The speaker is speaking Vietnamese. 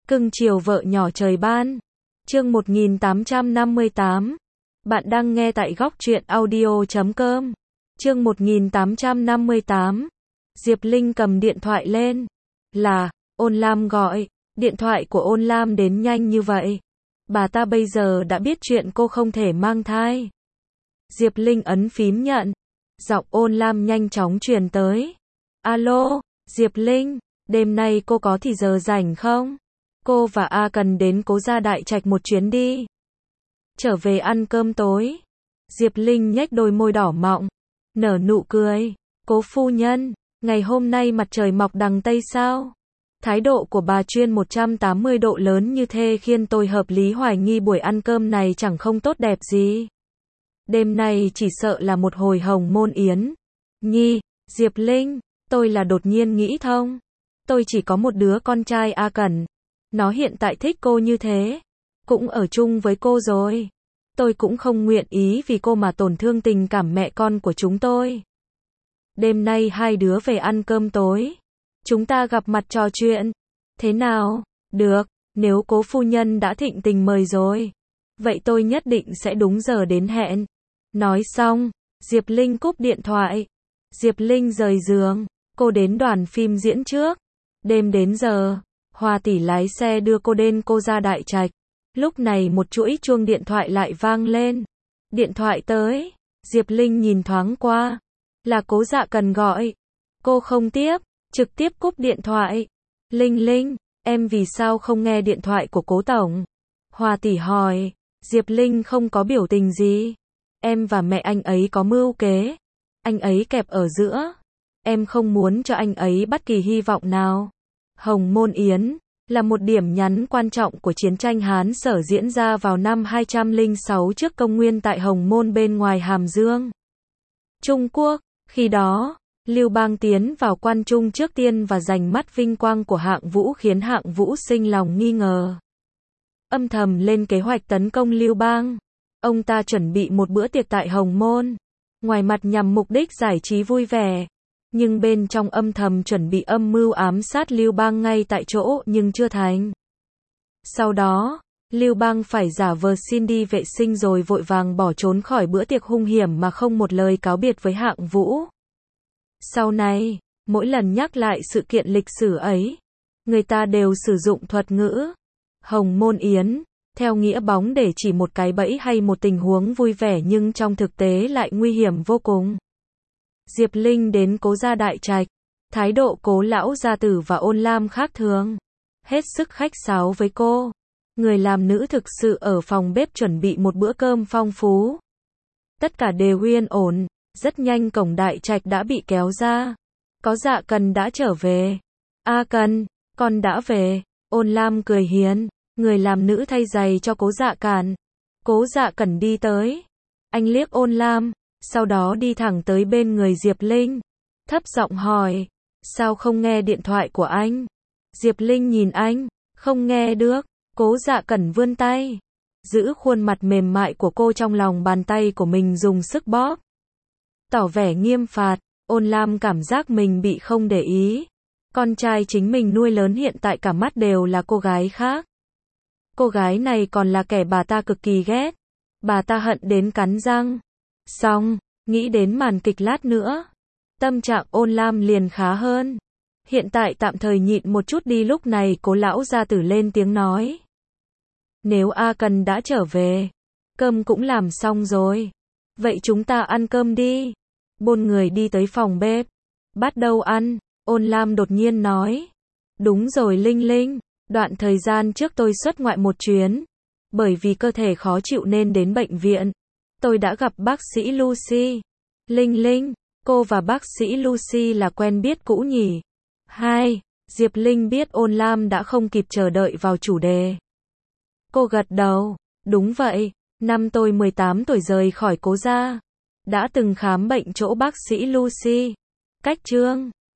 Cưng chiều vợ nhỏ trời ban. Chương 1858. Bạn đang nghe tại góc truyện audio.com. Chương 1858. Diệp Linh cầm điện thoại lên. Là, Ôn Lam gọi. Điện thoại của Ôn Lam đến nhanh như vậy. Bà ta bây giờ đã biết chuyện cô không thể mang thai. Diệp Linh ấn phím nhận. Giọng Ôn Lam nhanh chóng truyền tới. Alo, Diệp Linh, đêm nay cô có thì giờ rảnh không? Cô và A cần đến Cố Gia Đại Trạch một chuyến đi. Trở về ăn cơm tối. Diệp Linh nhếch đôi môi đỏ mọng, nở nụ cười. Cố phu nhân, ngày hôm nay mặt trời mọc đằng Tây sao? Thái độ của bà chuyên 180 độ lớn như thế khiến tôi hợp lý hoài nghi buổi ăn cơm này chẳng không tốt đẹp gì. Đêm nay chỉ sợ là một hồi hồng môn yến. Nhi, Diệp Linh, tôi là đột nhiên nghĩ thông. Tôi chỉ có một đứa con trai A Cẩn. Nó hiện tại thích cô như thế. Cũng ở chung với cô rồi. Tôi cũng không nguyện ý vì cô mà tổn thương tình cảm mẹ con của chúng tôi. Đêm nay hai đứa về ăn cơm tối. Chúng ta gặp mặt trò chuyện. Thế nào? Được, nếu cố phu nhân đã thịnh tình mời rồi. Vậy tôi nhất định sẽ đúng giờ đến hẹn. Nói xong, Diệp Linh cúp điện thoại. Diệp Linh rời giường. Cô đến đoàn phim diễn trước. Đêm đến giờ, Hoa tỷ lái xe đưa cô đến Cố Gia Đại Trạch. Lúc này một chuỗi chuông điện thoại lại vang lên. Điện thoại tới. Diệp Linh nhìn thoáng qua. Là Cố Dạ Cần gọi. Cô không tiếp, trực tiếp cúp điện thoại. Linh Linh, em vì sao không nghe điện thoại của Cố tổng? Hoa tỷ hỏi. Diệp Linh không có biểu tình gì. Em và mẹ anh ấy có mưu kế. Anh ấy kẹp ở giữa. Em không muốn cho anh ấy bất kỳ hy vọng nào. Hồng Môn Yến là một điểm nhấn quan trọng của chiến tranh Hán Sở diễn ra vào năm 206 trước công nguyên tại Hồng Môn bên ngoài Hàm Dương, Trung Quốc. Khi đó, Lưu Bang tiến vào quan trung trước tiên và giành mất vinh quang của Hạng Vũ khiến Hạng Vũ sinh lòng nghi ngờ. Âm thầm lên kế hoạch tấn công Lưu Bang. Ông ta chuẩn bị một bữa tiệc tại Hồng Môn. Ngoài mặt nhằm mục đích giải trí vui vẻ. Nhưng bên trong âm thầm chuẩn bị âm mưu ám sát Lưu Bang ngay tại chỗ nhưng chưa thành. Sau đó, Lưu Bang phải giả vờ xin đi vệ sinh rồi vội vàng bỏ trốn khỏi bữa tiệc hung hiểm mà không một lời cáo biệt với Hạng Vũ. Sau này, mỗi lần nhắc lại sự kiện lịch sử ấy, người ta đều sử dụng thuật ngữ Hồng Môn Yến, theo nghĩa bóng để chỉ một cái bẫy hay một tình huống vui vẻ nhưng trong thực tế lại nguy hiểm vô cùng. Diệp Linh đến Cố Gia Đại Trạch. Thái độ Cố lão gia tử và Ôn Lam khác thường. Hết sức khách sáo với cô. Người làm nữ thực sự ở phòng bếp chuẩn bị một bữa cơm phong phú. Tất cả đều yên ổn. Rất nhanh cổng Đại Trạch đã bị kéo ra. Có Dạ Cần đã trở về. A Cần, con đã về. Ôn Lam cười hiền. Người làm nữ thay giày cho Cố Dạ Càn. Cố Dạ Cần đi tới. Anh liếc Ôn Lam. Sau đó đi thẳng tới bên người Diệp Linh. Thấp giọng hỏi. Sao không nghe điện thoại của anh? Diệp Linh nhìn anh. Không nghe được. Cố Dạ Cẩn vươn tay. Giữ khuôn mặt mềm mại của cô trong lòng bàn tay của mình dùng sức bóp. Tỏ vẻ nghiêm phạt. Ôn Lam cảm giác mình bị không để ý. Con trai chính mình nuôi lớn hiện tại cả mắt đều là cô gái khác. Cô gái này còn là kẻ bà ta cực kỳ ghét. Bà ta hận đến cắn răng. Xong, nghĩ đến màn kịch lát nữa. Tâm trạng Ôn Lam liền khá hơn. Hiện tại tạm thời nhịn một chút đi. Lúc này Cố lão gia tử lên tiếng nói. Nếu A Cần đã trở về, cơm cũng làm xong rồi. Vậy chúng ta ăn cơm đi. Bốn người đi tới phòng bếp. Bắt đầu ăn. Ôn Lam đột nhiên nói. Đúng rồi Linh Linh, đoạn thời gian trước tôi xuất ngoại một chuyến. Bởi vì cơ thể khó chịu nên đến bệnh viện. Tôi đã gặp bác sĩ Lucy. Linh Linh, cô và bác sĩ Lucy là quen biết cũ nhỉ? Hai, Diệp Linh biết Ôn Lam đã không kịp chờ đợi vào chủ đề. Cô gật đầu, đúng vậy, năm tôi 18 tuổi rời khỏi Cố gia. Đã từng khám bệnh chỗ bác sĩ Lucy. Cách Trương,